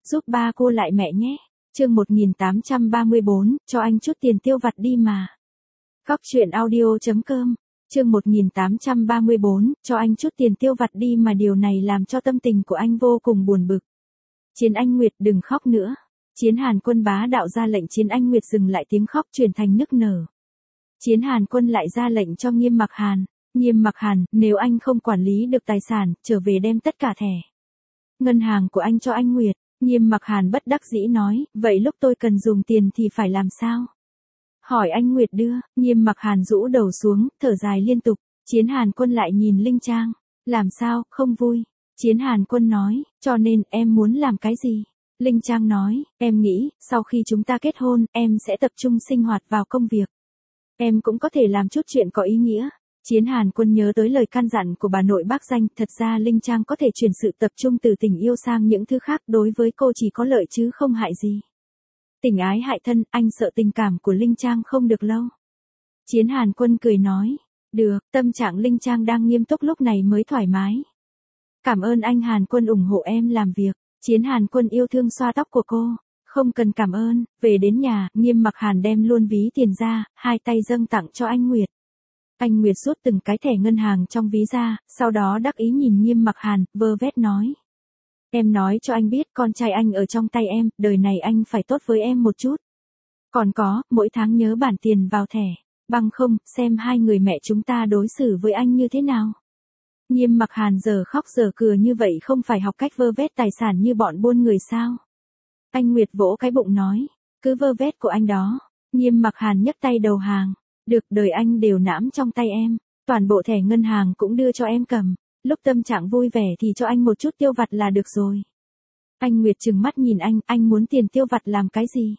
giúp ba cô lại mẹ nhé. Chương 1834, cho anh chút tiền tiêu vặt đi mà. Góc truyện audio.com. Chương 1834, cho anh chút tiền tiêu vặt đi mà. Điều này làm cho tâm tình của anh vô cùng buồn bực. Chiến Anh Nguyệt, đừng khóc nữa. Chiến Hàn Quân bá đạo ra lệnh. Chiến Anh Nguyệt dừng lại tiếng khóc chuyển thành nức nở. Chiến Hàn Quân lại ra lệnh cho Nghiêm Mặc Hàn. Nghiêm Mặc Hàn, nếu anh không quản lý được tài sản, trở về đem tất cả thẻ ngân hàng của anh cho anh Nguyệt. Nghiêm Mặc Hàn bất đắc dĩ nói, vậy lúc tôi cần dùng tiền thì phải làm sao? Hỏi anh Nguyệt đưa. Nghiêm Mặc Hàn rũ đầu xuống, thở dài liên tục. Chiến Hàn Quân lại nhìn Linh Trang. Làm sao, không vui? Chiến Hàn Quân nói, cho nên em muốn làm cái gì? Linh Trang nói, em nghĩ, sau khi chúng ta kết hôn, em sẽ tập trung sinh hoạt vào công việc. Em cũng có thể làm chút chuyện có ý nghĩa. Chiến Hàn Quân nhớ tới lời căn dặn của bà nội bác Danh, thật ra Linh Trang có thể chuyển sự tập trung từ tình yêu sang những thứ khác, đối với cô chỉ có lợi chứ không hại gì. Tình ái hại thân, anh sợ tình cảm của Linh Trang không được lâu. Chiến Hàn Quân cười nói, được, tâm trạng Linh Trang đang nghiêm túc lúc này mới thoải mái. Cảm ơn anh Hàn Quân ủng hộ em làm việc. Chiến Hàn Quân yêu thương xoa tóc của cô. Không cần cảm ơn. Về đến nhà, Nghiêm Mặc Hàn đem luôn ví tiền ra, hai tay dâng tặng cho anh Nguyệt. Anh Nguyệt rút từng cái thẻ ngân hàng trong ví ra, sau đó đắc ý nhìn Nghiêm Mặc Hàn, vơ vét nói. Em nói cho anh biết, con trai anh ở trong tay em, đời này anh phải tốt với em một chút. Còn có, mỗi tháng nhớ bản tiền vào thẻ, bằng không, xem hai người mẹ chúng ta đối xử với anh như thế nào. Nghiêm Mặc Hàn giờ khóc giờ cười như vậy không phải học cách vơ vét tài sản như bọn buôn người sao? Anh Nguyệt vỗ cái bụng nói, cứ vơ vét của anh đó. Nghiêm Mặc Hàn nhấc tay đầu hàng. Được, đời anh đều nắm trong tay em. Toàn bộ thẻ ngân hàng cũng đưa cho em cầm. Lúc tâm trạng vui vẻ thì cho anh một chút tiêu vặt là được rồi. Anh Nguyệt trừng mắt nhìn anh muốn tiền tiêu vặt làm cái gì?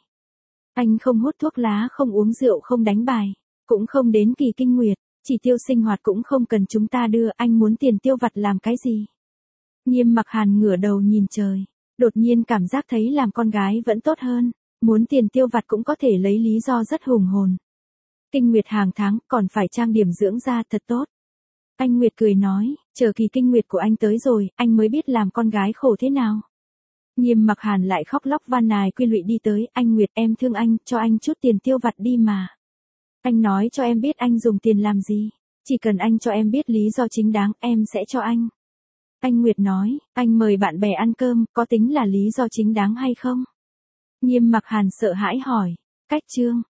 Anh không hút thuốc lá, không uống rượu, không đánh bài, cũng không đến kỳ kinh nguyệt, chỉ tiêu sinh hoạt cũng không cần chúng ta đưa, anh muốn tiền tiêu vặt làm cái gì? Nghiêm Mặc Hàn ngửa đầu nhìn trời, đột nhiên cảm giác thấy làm con gái vẫn tốt hơn, muốn tiền tiêu vặt cũng có thể lấy lý do rất hùng hồn. Kinh nguyệt hàng tháng, còn phải trang điểm dưỡng da thật tốt. Anh Nguyệt cười nói, chờ kỳ kinh nguyệt của anh tới rồi, anh mới biết làm con gái khổ thế nào. Nghiêm Mặc Hàn lại khóc lóc van nài quy lụy đi tới, anh Nguyệt em thương anh, cho anh chút tiền tiêu vặt đi mà. Anh nói cho em biết anh dùng tiền làm gì, chỉ cần anh cho em biết lý do chính đáng, em sẽ cho anh. Anh Nguyệt nói, anh mời bạn bè ăn cơm, có tính là lý do chính đáng hay không? Nghiêm Mặc Hàn sợ hãi hỏi, cách chương.